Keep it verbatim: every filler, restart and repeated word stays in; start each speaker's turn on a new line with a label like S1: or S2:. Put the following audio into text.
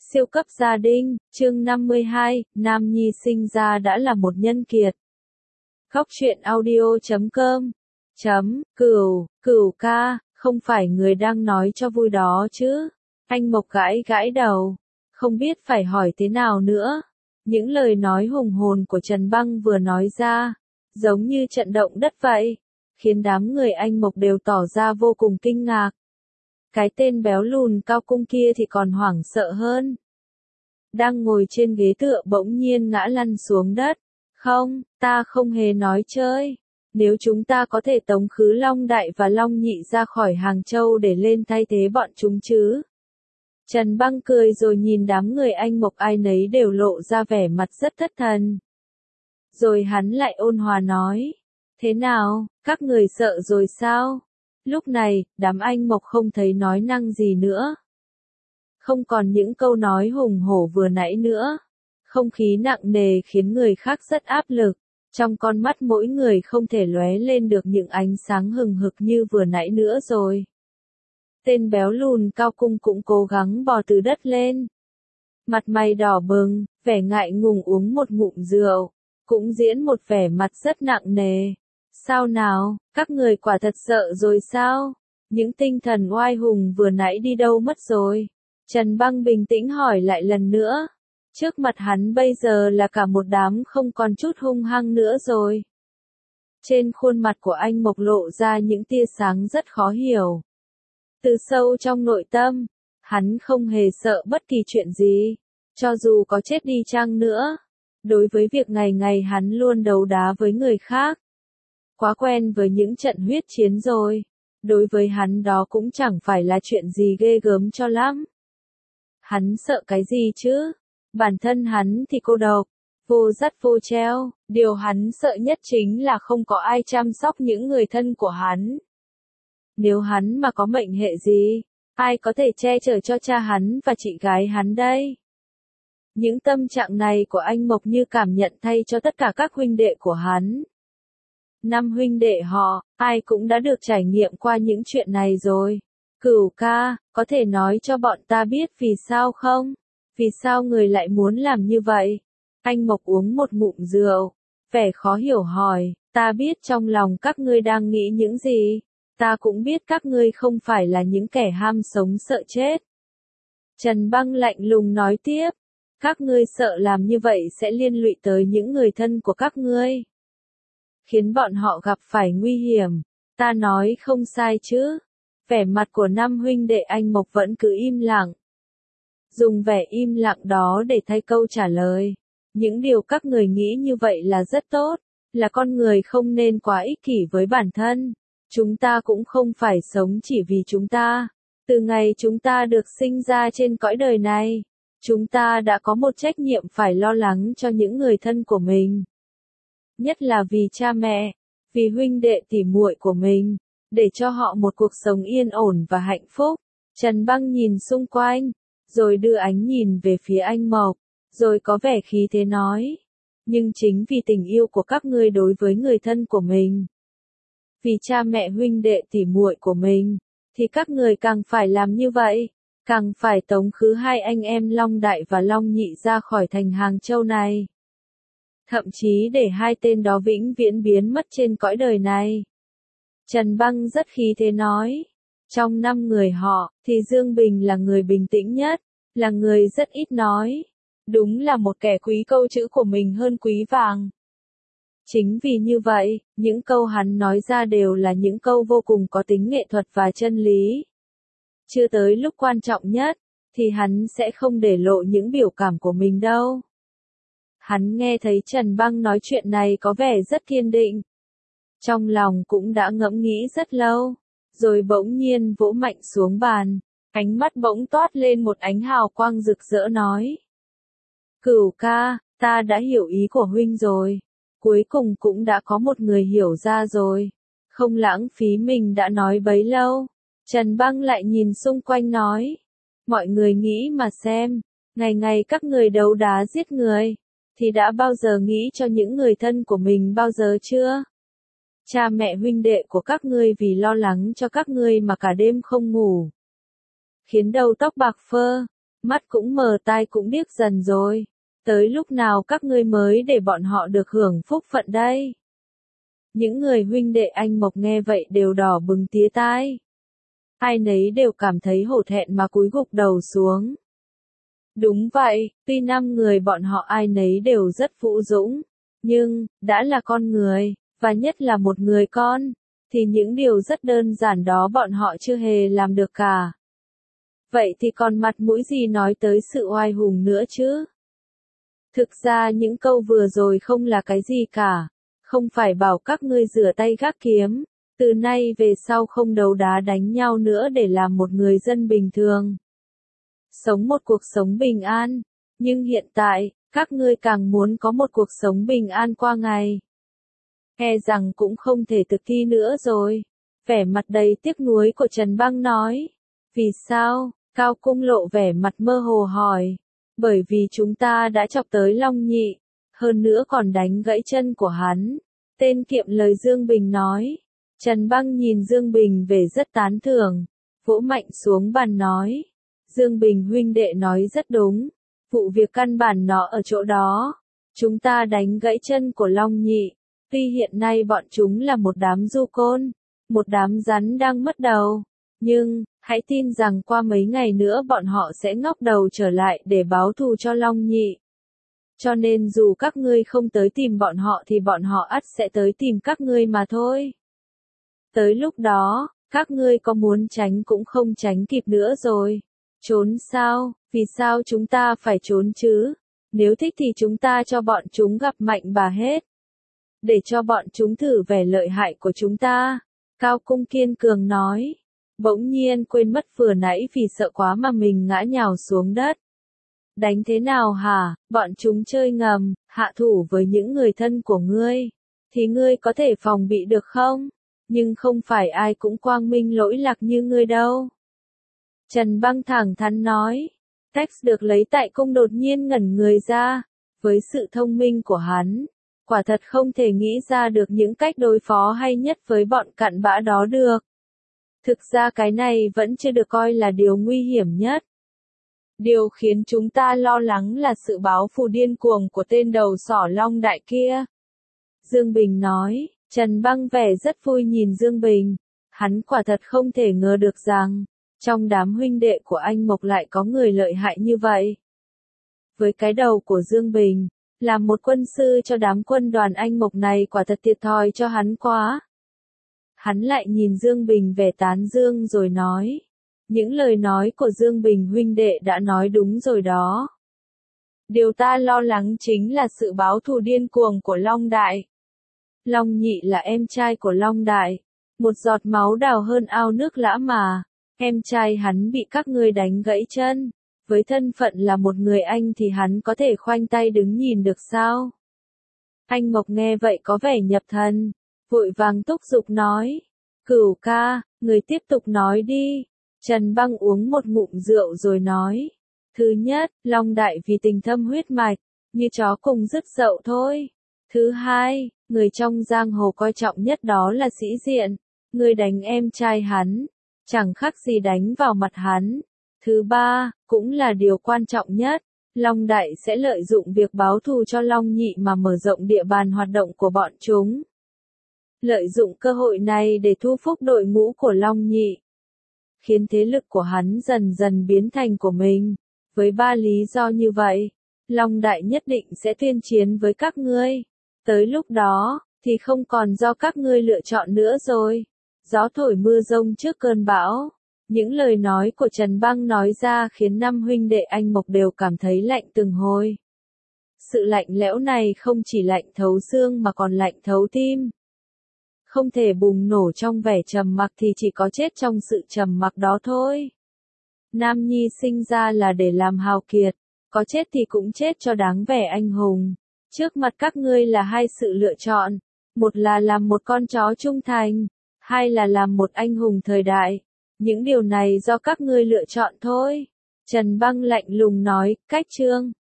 S1: Siêu cấp gia đình, chương năm mươi hai, Nam Nhi sinh ra đã là một nhân kiệt. Góc truyện audio chấm com chấm, Cửu, Cửu ca, không phải người đang nói cho vui đó chứ. Anh Mộc gãi gãi đầu, không biết phải hỏi thế nào nữa. Những lời nói hùng hồn của Trần Băng vừa nói ra, giống như trận động đất vậy, khiến đám người anh Mộc đều tỏ ra vô cùng kinh ngạc. Cái tên béo lùn cao cung kia thì còn hoảng sợ hơn. Đang ngồi trên ghế tựa bỗng nhiên ngã lăn xuống đất. Không, ta không hề nói chơi. Nếu chúng ta có thể tống khứ Long Đại và Long Nhị ra khỏi Hàng Châu để lên thay thế bọn chúng chứ. Trần Băng cười rồi nhìn đám người anh Mộc ai nấy đều lộ ra vẻ mặt rất thất thần. Rồi hắn lại ôn hòa nói. Thế nào, các người sợ rồi sao? Lúc này, đám anh Mộc không thấy nói năng gì nữa. Không còn những câu nói hùng hổ vừa nãy nữa. Không khí nặng nề khiến người khác rất áp lực. Trong con mắt mỗi người không thể lóe lên được những ánh sáng hừng hực như vừa nãy nữa rồi. Tên béo lùn cao cung cũng cố gắng bò từ đất lên. Mặt mày đỏ bừng, vẻ ngại ngùng uống một ngụm rượu. Cũng diễn một vẻ mặt rất nặng nề. Sao nào, các người quả thật sợ rồi sao? Những tinh thần oai hùng vừa nãy đi đâu mất rồi? Trần Băng bình tĩnh hỏi lại lần nữa. Trước mặt hắn bây giờ là cả một đám không còn chút hung hăng nữa rồi. Trên khuôn mặt của anh Mộc lộ ra những tia sáng rất khó hiểu. Từ sâu trong nội tâm, hắn không hề sợ bất kỳ chuyện gì, cho dù có chết đi chăng nữa. Đối với việc ngày ngày hắn luôn đấu đá với người khác. Quá quen với những trận huyết chiến rồi. Đối với hắn đó cũng chẳng phải là chuyện gì ghê gớm cho lắm. Hắn sợ cái gì chứ? Bản thân hắn thì cô độc, vô dắt vô treo. Điều hắn sợ nhất chính là không có ai chăm sóc những người thân của hắn. Nếu hắn mà có mệnh hệ gì, ai có thể che chở cho cha hắn và chị gái hắn đây? Những tâm trạng này của anh Mộc như cảm nhận thay cho tất cả các huynh đệ của hắn. Năm huynh đệ họ, ai cũng đã được trải nghiệm qua những chuyện này rồi. Cửu ca, có thể nói cho bọn ta biết vì sao không? Vì sao người lại muốn làm như vậy? Anh Mộc uống một ngụm rượu, vẻ khó hiểu hỏi, ta biết trong lòng các ngươi đang nghĩ những gì, ta cũng biết các ngươi không phải là những kẻ ham sống sợ chết. Trần Băng lạnh lùng nói tiếp, các ngươi sợ làm như vậy sẽ liên lụy tới những người thân của các ngươi, khiến bọn họ gặp phải nguy hiểm. Ta nói không sai chứ? Vẻ mặt của năm huynh đệ anh Mộc vẫn cứ im lặng. Dùng vẻ im lặng đó để thay câu trả lời. Những điều các người nghĩ như vậy là rất tốt, là con người không nên quá ích kỷ với bản thân. Chúng ta cũng không phải sống chỉ vì chúng ta. Từ ngày chúng ta được sinh ra trên cõi đời này, chúng ta đã có một trách nhiệm phải lo lắng cho những người thân của mình. Nhất là vì cha mẹ, vì huynh đệ tỉ muội của mình, để cho họ một cuộc sống yên ổn và hạnh phúc. Trần Băng nhìn xung quanh, rồi đưa ánh nhìn về phía anh Mộc, rồi có vẻ khí thế nói. Nhưng chính vì tình yêu của các ngươi đối với người thân của mình, vì cha mẹ huynh đệ tỉ muội của mình, thì các người càng phải làm như vậy, càng phải tống khứ hai anh em Long Đại và Long Nhị ra khỏi thành Hàng Châu này. Thậm chí để hai tên đó vĩnh viễn biến mất trên cõi đời này. Trần Băng rất khí thế nói. Trong năm người họ, thì Dương Bình là người bình tĩnh nhất, là người rất ít nói. Đúng là một kẻ quý câu chữ của mình hơn quý vàng. Chính vì như vậy, những câu hắn nói ra đều là những câu vô cùng có tính nghệ thuật và chân lý. Chưa tới lúc quan trọng nhất, thì hắn sẽ không để lộ những biểu cảm của mình đâu. Hắn nghe thấy Trần Băng nói chuyện này có vẻ rất kiên định. Trong lòng cũng đã ngẫm nghĩ rất lâu, rồi bỗng nhiên vỗ mạnh xuống bàn, ánh mắt bỗng toát lên một ánh hào quang rực rỡ nói. Cửu ca, ta đã hiểu ý của huynh rồi, cuối cùng cũng đã có một người hiểu ra rồi, không lãng phí mình đã nói bấy lâu. Trần Băng lại nhìn xung quanh nói, mọi người nghĩ mà xem, ngày ngày các người đấu đá giết người, thì đã bao giờ nghĩ cho những người thân của mình bao giờ chưa? Cha mẹ huynh đệ của các ngươi vì lo lắng cho các ngươi mà cả đêm không ngủ, khiến đầu tóc bạc phơ, mắt cũng mờ tai cũng điếc dần rồi. Tới lúc nào các ngươi mới để bọn họ được hưởng phúc phận đây? Những người huynh đệ anh Mộc nghe vậy đều đỏ bừng tía tai. Ai nấy đều cảm thấy hổ thẹn mà cúi gục đầu xuống. Đúng vậy, tuy năm người bọn họ ai nấy đều rất vũ dũng, nhưng, đã là con người, và nhất là một người con, thì những điều rất đơn giản đó bọn họ chưa hề làm được cả. Vậy thì còn mặt mũi gì nói tới sự oai hùng nữa chứ? Thực ra những câu vừa rồi không là cái gì cả, không phải bảo các ngươi rửa tay gác kiếm, từ nay về sau không đấu đá đánh nhau nữa để làm một người dân bình thường. Sống một cuộc sống bình an, nhưng hiện tại, các ngươi càng muốn có một cuộc sống bình an qua ngày. E rằng cũng không thể thực thi nữa rồi. Vẻ mặt đầy tiếc nuối của Trần Băng nói. Vì sao? Cao Cung lộ vẻ mặt mơ hồ hỏi. Bởi vì chúng ta đã chọc tới Long Nhị, hơn nữa còn đánh gãy chân của hắn. Tên kiệm lời Dương Bình nói. Trần Băng nhìn Dương Bình về rất tán thưởng, vỗ mạnh xuống bàn nói. Dương Bình huynh đệ nói rất đúng, vụ việc căn bản nó ở chỗ đó. Chúng ta đánh gãy chân của Long Nhị, tuy hiện nay bọn chúng là một đám du côn, một đám rắn đang mất đầu, nhưng, hãy tin rằng qua mấy ngày nữa bọn họ sẽ ngóc đầu trở lại để báo thù cho Long Nhị. Cho nên dù các ngươi không tới tìm bọn họ thì bọn họ ắt sẽ tới tìm các ngươi mà thôi. Tới lúc đó, các ngươi có muốn tránh cũng không tránh kịp nữa rồi. Trốn sao? Vì sao chúng ta phải trốn chứ? Nếu thích thì chúng ta cho bọn chúng gặp mạnh bà hết. Để cho bọn chúng thử vẻ lợi hại của chúng ta. Cao Cung kiên cường nói. Bỗng nhiên quên mất vừa nãy vì sợ quá mà mình ngã nhào xuống đất. Đánh thế nào hả? Bọn chúng chơi ngầm, hạ thủ với những người thân của ngươi. Thì ngươi có thể phòng bị được không? Nhưng không phải ai cũng quang minh lỗi lạc như ngươi đâu. Trần Băng thẳng thắn nói. Text được lấy tại cung đột nhiên ngẩn người ra. Với sự thông minh của hắn, quả thật không thể nghĩ ra được những cách đối phó hay nhất với bọn cặn bã đó được. Thực ra cái này vẫn chưa được coi là điều nguy hiểm nhất. Điều khiến chúng ta lo lắng là sự báo thù điên cuồng của tên đầu sỏ Long Đại kia. Dương Bình nói. Trần Băng vẻ rất vui nhìn Dương Bình. Hắn quả thật không thể ngờ được rằng, trong đám huynh đệ của anh Mộc lại có người lợi hại như vậy. Với cái đầu của Dương Bình, làm một quân sư cho đám quân đoàn anh Mộc này quả thật thiệt thòi cho hắn quá. Hắn lại nhìn Dương Bình vẻ tán dương rồi nói. Những lời nói của Dương Bình huynh đệ đã nói đúng rồi đó. Điều ta lo lắng chính là sự báo thù điên cuồng của Long Đại. Long Nhị là em trai của Long Đại. Một giọt máu đào hơn ao nước lã mà. Em trai hắn bị các ngươi đánh gãy chân. Với thân phận là một người anh thì hắn có thể khoanh tay đứng nhìn được sao? Anh Mộc nghe vậy có vẻ nhập thần. Vội vàng thúc giục nói. Cửu ca, người tiếp tục nói đi. Trần Băng uống một ngụm rượu rồi nói. Thứ nhất, Long Đại vì tình thâm huyết mạch, như chó cùng rứt dậu thôi. Thứ hai, người trong giang hồ coi trọng nhất đó là sĩ diện. Người đánh em trai hắn, chẳng khác gì đánh vào mặt hắn. Thứ ba, cũng là điều quan trọng nhất, Long Đại sẽ lợi dụng việc báo thù cho Long Nhị mà mở rộng địa bàn hoạt động của bọn chúng. Lợi dụng cơ hội này để thu phục đội ngũ của Long Nhị. Khiến thế lực của hắn dần dần biến thành của mình. Với ba lý do như vậy, Long Đại nhất định sẽ tuyên chiến với các ngươi. Tới lúc đó, thì không còn do các ngươi lựa chọn nữa rồi. Gió thổi mưa rông trước cơn bão. Những lời nói của Trần Băng nói ra khiến năm huynh đệ anh Mộc đều cảm thấy lạnh từng hồi. Sự lạnh lẽo này không chỉ lạnh thấu xương mà còn lạnh thấu tim. Không thể bùng nổ trong vẻ trầm mặc thì chỉ có chết trong sự trầm mặc đó thôi. Nam nhi sinh ra là để làm hào kiệt, có chết thì cũng chết cho đáng vẻ anh hùng. Trước mặt các ngươi là hai sự lựa chọn, một là làm một con chó trung thành, hai là làm một anh hùng thời đại. Những điều này do các ngươi lựa chọn thôi. Trần Băng lạnh lùng nói, cách chương.